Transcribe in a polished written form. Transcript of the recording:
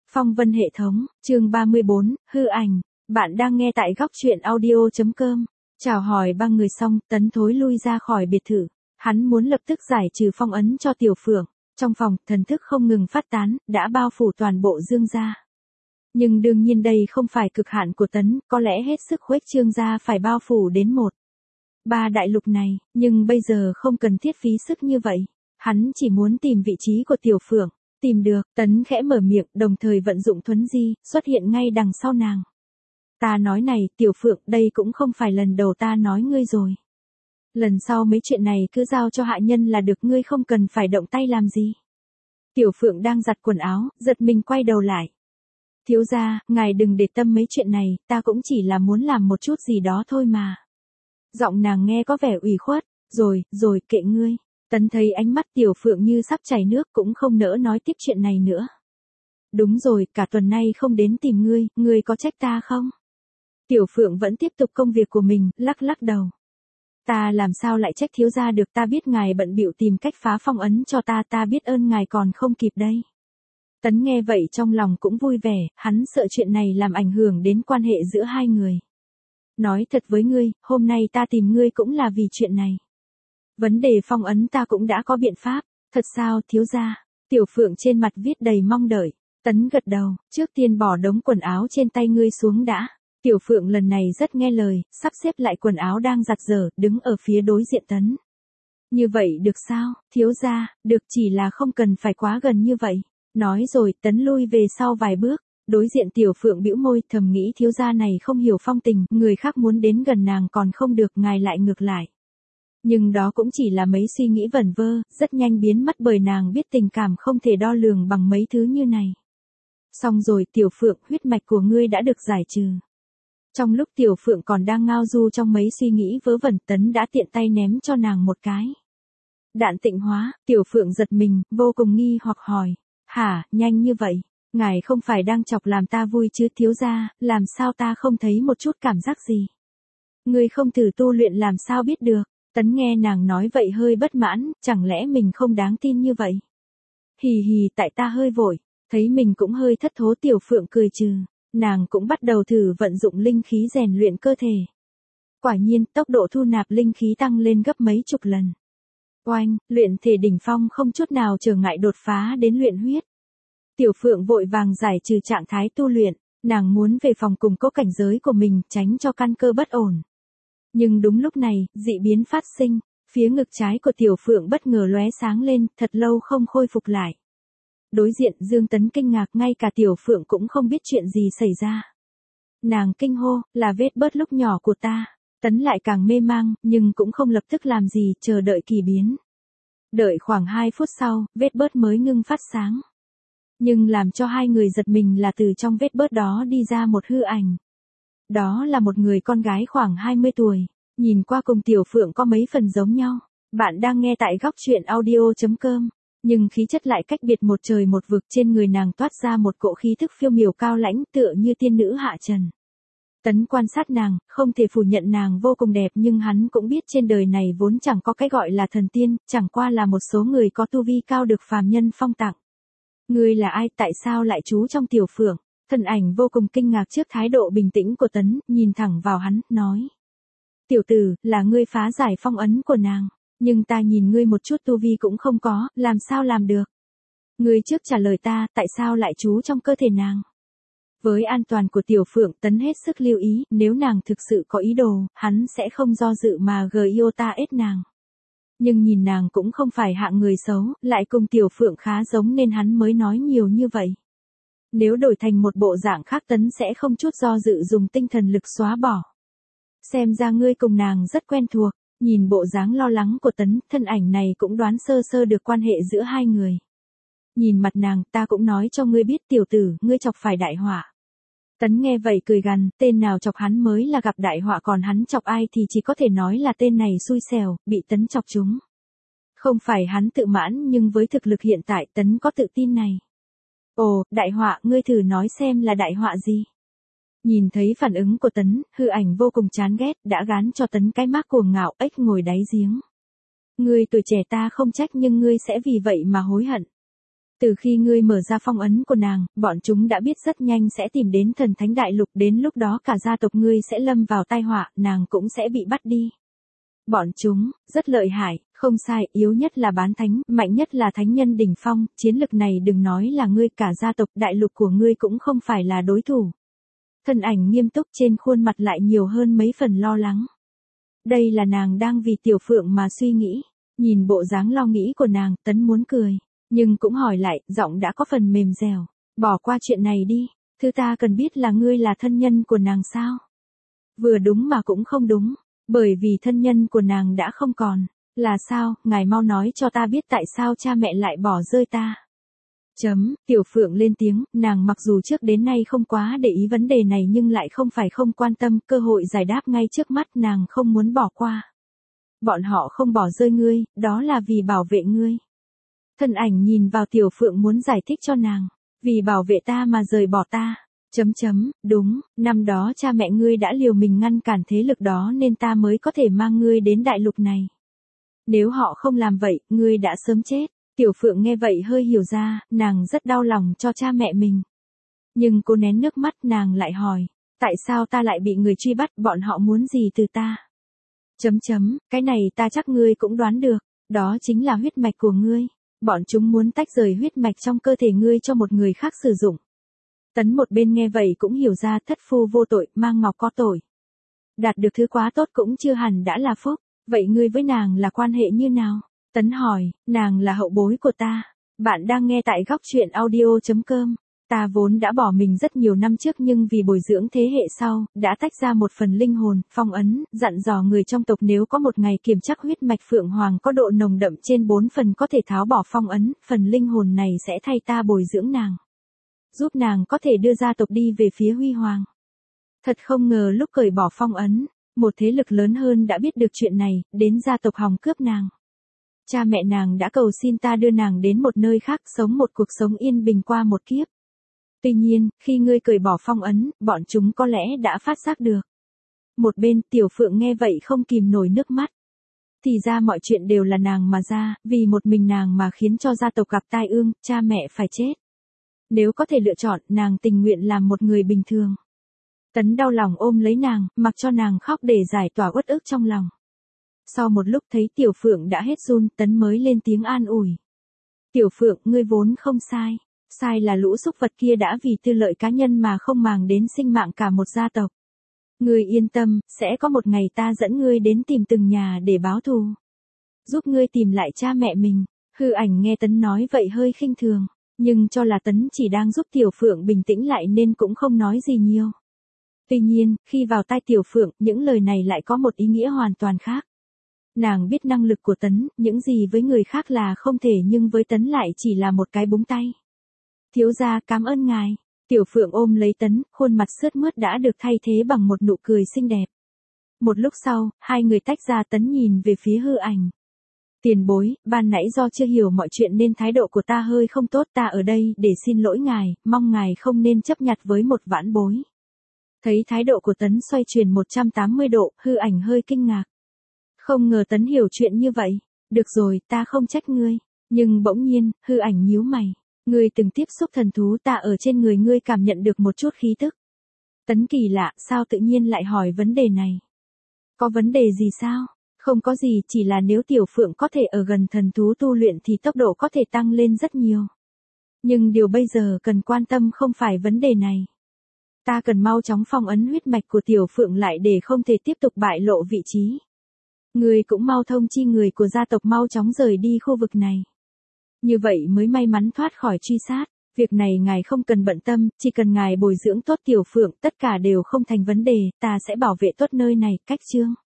Phong vân hệ thống, chương 34, hư ảnh. Bạn đang nghe tại góc truyện audio.com. Chào hỏi ba người xong, Tấn thối lui ra khỏi biệt thự. Hắn muốn lập tức giải trừ phong ấn cho Tiểu Phượng. Trong phòng, thần thức không ngừng phát tán, đã bao phủ toàn bộ Dương gia. Nhưng đương nhiên đây không phải cực hạn của Tấn, có lẽ hết sức khuếch trương gia phải bao phủ đến 1/3 đại lục này, nhưng bây giờ không cần thiết phí sức như vậy. Hắn chỉ muốn tìm vị trí của Tiểu Phượng. Tìm được, Tấn khẽ mở miệng, đồng thời vận dụng thuấn di, xuất hiện ngay đằng sau nàng. Ta nói này, Tiểu Phượng, đây cũng không phải lần đầu ta nói ngươi rồi. Lần sau mấy chuyện này cứ giao cho hạ nhân là được, ngươi không cần phải động tay làm gì. Tiểu Phượng đang giặt quần áo, giật mình quay đầu lại. Thiếu gia, ngài đừng để tâm mấy chuyện này, ta cũng chỉ là muốn làm một chút gì đó thôi mà. Giọng nàng nghe có vẻ ủy khuất, rồi, kệ ngươi. Tấn thấy ánh mắt Tiểu Phượng như sắp chảy nước cũng không nỡ nói tiếp chuyện này nữa. Đúng rồi, cả tuần nay không đến tìm ngươi có trách ta không? Tiểu Phượng vẫn tiếp tục công việc của mình, lắc lắc đầu. Ta làm sao lại trách thiếu gia được, ta biết ngài bận bịu tìm cách phá phong ấn cho ta biết ơn ngài còn không kịp đây. Tấn nghe vậy trong lòng cũng vui vẻ, hắn sợ chuyện này làm ảnh hưởng đến quan hệ giữa hai người. Nói thật với ngươi, hôm nay ta tìm ngươi cũng là vì chuyện này. Vấn đề phong ấn ta cũng đã có biện pháp. Thật sao, thiếu gia? Tiểu Phượng trên mặt viết đầy mong đợi. Tấn gật đầu, trước tiên bỏ đống quần áo trên tay ngươi xuống đã. Tiểu Phượng lần này rất nghe lời, sắp xếp lại quần áo đang giặt dở, đứng ở phía đối diện Tấn. Như vậy được sao, thiếu gia? Được, chỉ là không cần phải quá gần như vậy. Nói rồi, Tấn lui về sau vài bước. Đối diện Tiểu Phượng bĩu môi, thầm nghĩ thiếu gia này không hiểu phong tình, người khác muốn đến gần nàng còn không được, ngài lại ngược lại. Nhưng đó cũng chỉ là mấy suy nghĩ vẩn vơ, rất nhanh biến mất bởi nàng biết tình cảm không thể đo lường bằng mấy thứ như này. Xong rồi, Tiểu Phượng, huyết mạch của ngươi đã được giải trừ. Trong lúc Tiểu Phượng còn đang ngao du trong mấy suy nghĩ vớ vẩn, Tấn đã tiện tay ném cho nàng một cái đạn tịnh hóa. Tiểu Phượng giật mình, vô cùng nghi hoặc hỏi. Hả, nhanh như vậy? Ngài không phải đang chọc làm ta vui chứ thiếu gia, làm sao ta không thấy một chút cảm giác gì? Ngươi không thử tu luyện làm sao biết được? Tấn nghe nàng nói vậy hơi bất mãn, chẳng lẽ mình không đáng tin như vậy? Hì hì, tại ta hơi vội, thấy mình cũng hơi thất thố. Tiểu Phượng cười trừ, nàng cũng bắt đầu thử vận dụng linh khí rèn luyện cơ thể. Quả nhiên, tốc độ thu nạp linh khí tăng lên gấp mấy chục lần. Oanh, luyện thể đỉnh phong không chút nào trở ngại đột phá đến luyện huyết. Tiểu Phượng vội vàng giải trừ trạng thái tu luyện, nàng muốn về phòng củng cố cảnh giới của mình, tránh cho căn cơ bất ổn. Nhưng đúng lúc này, dị biến phát sinh, phía ngực trái của Tiểu Phượng bất ngờ lóe sáng lên, thật lâu không khôi phục lại. Đối diện Dương Tấn kinh ngạc, ngay cả Tiểu Phượng cũng không biết chuyện gì xảy ra. Nàng kinh hô, là vết bớt lúc nhỏ của ta. Tấn lại càng mê mang, nhưng cũng không lập tức làm gì, chờ đợi kỳ biến. Đợi khoảng 2 phút sau, vết bớt mới ngưng phát sáng. Nhưng làm cho hai người giật mình là từ trong vết bớt đó đi ra một hư ảnh. Đó là một người con gái khoảng 20 tuổi, nhìn qua cùng Tiểu Phượng có mấy phần giống nhau. Bạn đang nghe tại góc truyện audio.com, nhưng khí chất lại cách biệt một trời một vực, trên người nàng toát ra một cỗ khí thức phiêu miểu cao lãnh tựa như tiên nữ hạ trần. Tấn quan sát nàng, không thể phủ nhận nàng vô cùng đẹp, nhưng hắn cũng biết trên đời này vốn chẳng có cái gọi là thần tiên, chẳng qua là một số người có tu vi cao được phàm nhân phong tặng. Ngươi là ai, tại sao lại trú trong Tiểu Phượng? Thân ảnh vô cùng kinh ngạc trước thái độ bình tĩnh của Tấn, nhìn thẳng vào hắn, nói. Tiểu tử, là ngươi phá giải phong ấn của nàng, nhưng ta nhìn ngươi một chút tu vi cũng không có, làm sao làm được? Ngươi trước trả lời ta, tại sao lại trú trong cơ thể nàng? Với an toàn của Tiểu Phượng, Tấn hết sức lưu ý, nếu nàng thực sự có ý đồ, hắn sẽ không do dự mà iota ết nàng. Nhưng nhìn nàng cũng không phải hạng người xấu, lại cùng Tiểu Phượng khá giống nên hắn mới nói nhiều như vậy. Nếu đổi thành một bộ dạng khác, Tấn sẽ không chút do dự dùng tinh thần lực xóa bỏ. Xem ra ngươi cùng nàng rất quen thuộc, nhìn bộ dáng lo lắng của Tấn, thân ảnh này cũng đoán sơ sơ được quan hệ giữa hai người. Nhìn mặt nàng, ta cũng nói cho ngươi biết tiểu tử, ngươi chọc phải đại họa. Tấn nghe vậy cười gằn, tên nào chọc hắn mới là gặp đại họa, còn hắn chọc ai thì chỉ có thể nói là tên này xui xẻo, bị Tấn chọc chúng. Không phải hắn tự mãn, nhưng với thực lực hiện tại Tấn có tự tin này. Ồ, đại họa, ngươi thử nói xem là đại họa gì? Nhìn thấy phản ứng của Tấn, hư ảnh vô cùng chán ghét, đã gán cho Tấn cái mác cuồng ngạo ếch ngồi đáy giếng. Ngươi tuổi trẻ ta không trách, nhưng ngươi sẽ vì vậy mà hối hận. Từ khi ngươi mở ra phong ấn của nàng, bọn chúng đã biết rất nhanh sẽ tìm đến thần thánh đại lục, đến lúc đó cả gia tộc ngươi sẽ lâm vào tai họa, nàng cũng sẽ bị bắt đi. Bọn chúng, rất lợi hại, không sai, yếu nhất là bán thánh, mạnh nhất là thánh nhân đỉnh phong, chiến lực này đừng nói là ngươi, cả gia tộc đại lục của ngươi cũng không phải là đối thủ. Thân ảnh nghiêm túc, trên khuôn mặt lại nhiều hơn mấy phần lo lắng. Đây là nàng đang vì Tiểu Phượng mà suy nghĩ, nhìn bộ dáng lo nghĩ của nàng, Tấn muốn cười, nhưng cũng hỏi lại, giọng đã có phần mềm dẻo, bỏ qua chuyện này đi, thứ ta cần biết là ngươi là thân nhân của nàng sao? Vừa đúng mà cũng không đúng. Bởi vì thân nhân của nàng đã không còn. Là sao, ngài mau nói cho ta biết tại sao cha mẹ lại bỏ rơi ta. Tiểu Phượng lên tiếng, nàng mặc dù trước đến nay không quá để ý vấn đề này nhưng lại không phải không quan tâm, cơ hội giải đáp ngay trước mắt nàng không muốn bỏ qua. Bọn họ không bỏ rơi ngươi, đó là vì bảo vệ ngươi. Thân ảnh nhìn vào Tiểu Phượng muốn giải thích cho nàng, vì bảo vệ ta mà rời bỏ ta. Đúng, năm đó cha mẹ ngươi đã liều mình ngăn cản thế lực đó nên ta mới có thể mang ngươi đến đại lục này. Nếu họ không làm vậy, ngươi đã sớm chết. Tiểu Phượng nghe vậy hơi hiểu ra, nàng rất đau lòng cho cha mẹ mình. Nhưng cô nén nước mắt, nàng lại hỏi, tại sao ta lại bị người truy bắt, bọn họ muốn gì từ ta? Cái này ta chắc ngươi cũng đoán được, đó chính là huyết mạch của ngươi. Bọn chúng muốn tách rời huyết mạch trong cơ thể ngươi cho một người khác sử dụng. Tấn một bên nghe vậy cũng hiểu ra, thất phu vô tội, mang ngọc có tội. Đạt được thứ quá tốt cũng chưa hẳn đã là phúc, vậy ngươi với nàng là quan hệ như nào? Tấn hỏi, nàng là hậu bối của ta. Bạn đang nghe tại góc truyện audio.com. Ta vốn đã bỏ mình rất nhiều năm trước nhưng vì bồi dưỡng thế hệ sau, đã tách ra một phần linh hồn, phong ấn, dặn dò người trong tộc nếu có một ngày kiểm chắc huyết mạch Phượng Hoàng có độ nồng đậm trên 4 phần có thể tháo bỏ phong ấn, phần linh hồn này sẽ thay ta bồi dưỡng nàng. Giúp nàng có thể đưa gia tộc đi về phía huy hoàng. Thật không ngờ lúc cởi bỏ phong ấn, một thế lực lớn hơn đã biết được chuyện này, đến gia tộc hòng cướp nàng. Cha mẹ nàng đã cầu xin ta đưa nàng đến một nơi khác sống một cuộc sống yên bình qua một kiếp. Tuy nhiên, khi ngươi cởi bỏ phong ấn, bọn chúng có lẽ đã phát giác được. Một bên, Tiểu Phượng nghe vậy không kìm nổi nước mắt. Thì ra mọi chuyện đều là nàng mà ra, vì một mình nàng mà khiến cho gia tộc gặp tai ương, cha mẹ phải chết. Nếu có thể lựa chọn, nàng tình nguyện làm một người bình thường. Tấn đau lòng ôm lấy nàng, mặc cho nàng khóc để giải tỏa uất ức trong lòng. Sau một lúc thấy Tiểu Phượng đã hết run, Tấn mới lên tiếng an ủi. Tiểu Phượng, ngươi vốn không sai. Sai là lũ súc vật kia đã vì tư lợi cá nhân mà không màng đến sinh mạng cả một gia tộc. Ngươi yên tâm, sẽ có một ngày ta dẫn ngươi đến tìm từng nhà để báo thù. Giúp ngươi tìm lại cha mẹ mình. Hư Ảnh nghe Tấn nói vậy hơi khinh thường. Nhưng cho là Tấn chỉ đang giúp Tiểu Phượng bình tĩnh lại nên cũng không nói gì nhiều. Tuy nhiên, khi vào tai Tiểu Phượng, những lời này lại có một ý nghĩa hoàn toàn khác. Nàng biết năng lực của Tấn, những gì với người khác là không thể nhưng với Tấn lại chỉ là một cái búng tay. Thiếu gia, cảm ơn ngài. Tiểu Phượng ôm lấy Tấn, khuôn mặt sướt mướt đã được thay thế bằng một nụ cười xinh đẹp. Một lúc sau, hai người tách ra, Tấn nhìn về phía Hư Ảnh. Tiền bối, ban nãy do chưa hiểu mọi chuyện nên thái độ của ta hơi không tốt, ta ở đây để xin lỗi ngài, mong ngài không nên chấp nhặt với một vãn bối. Thấy thái độ của Tấn xoay chuyển 180 độ, Hư Ảnh hơi kinh ngạc. Không ngờ Tấn hiểu chuyện như vậy. Được rồi, ta không trách ngươi. Nhưng bỗng nhiên, Hư Ảnh nhíu mày. Ngươi từng tiếp xúc thần thú, ta ở trên người ngươi cảm nhận được một chút khí tức. Tấn kỳ lạ, sao tự nhiên lại hỏi vấn đề này? Có vấn đề gì sao? Không có gì, chỉ là nếu Tiểu Phượng có thể ở gần thần thú tu luyện thì tốc độ có thể tăng lên rất nhiều. Nhưng điều bây giờ cần quan tâm không phải vấn đề này. Ta cần mau chóng phong ấn huyết mạch của Tiểu Phượng lại để không thể tiếp tục bại lộ vị trí. Ngươi cũng mau thông chi người của gia tộc mau chóng rời đi khu vực này. Như vậy mới may mắn thoát khỏi truy sát. Việc này ngài không cần bận tâm, chỉ cần ngài bồi dưỡng tốt Tiểu Phượng, tất cả đều không thành vấn đề, ta sẽ bảo vệ tốt nơi này, cách chương.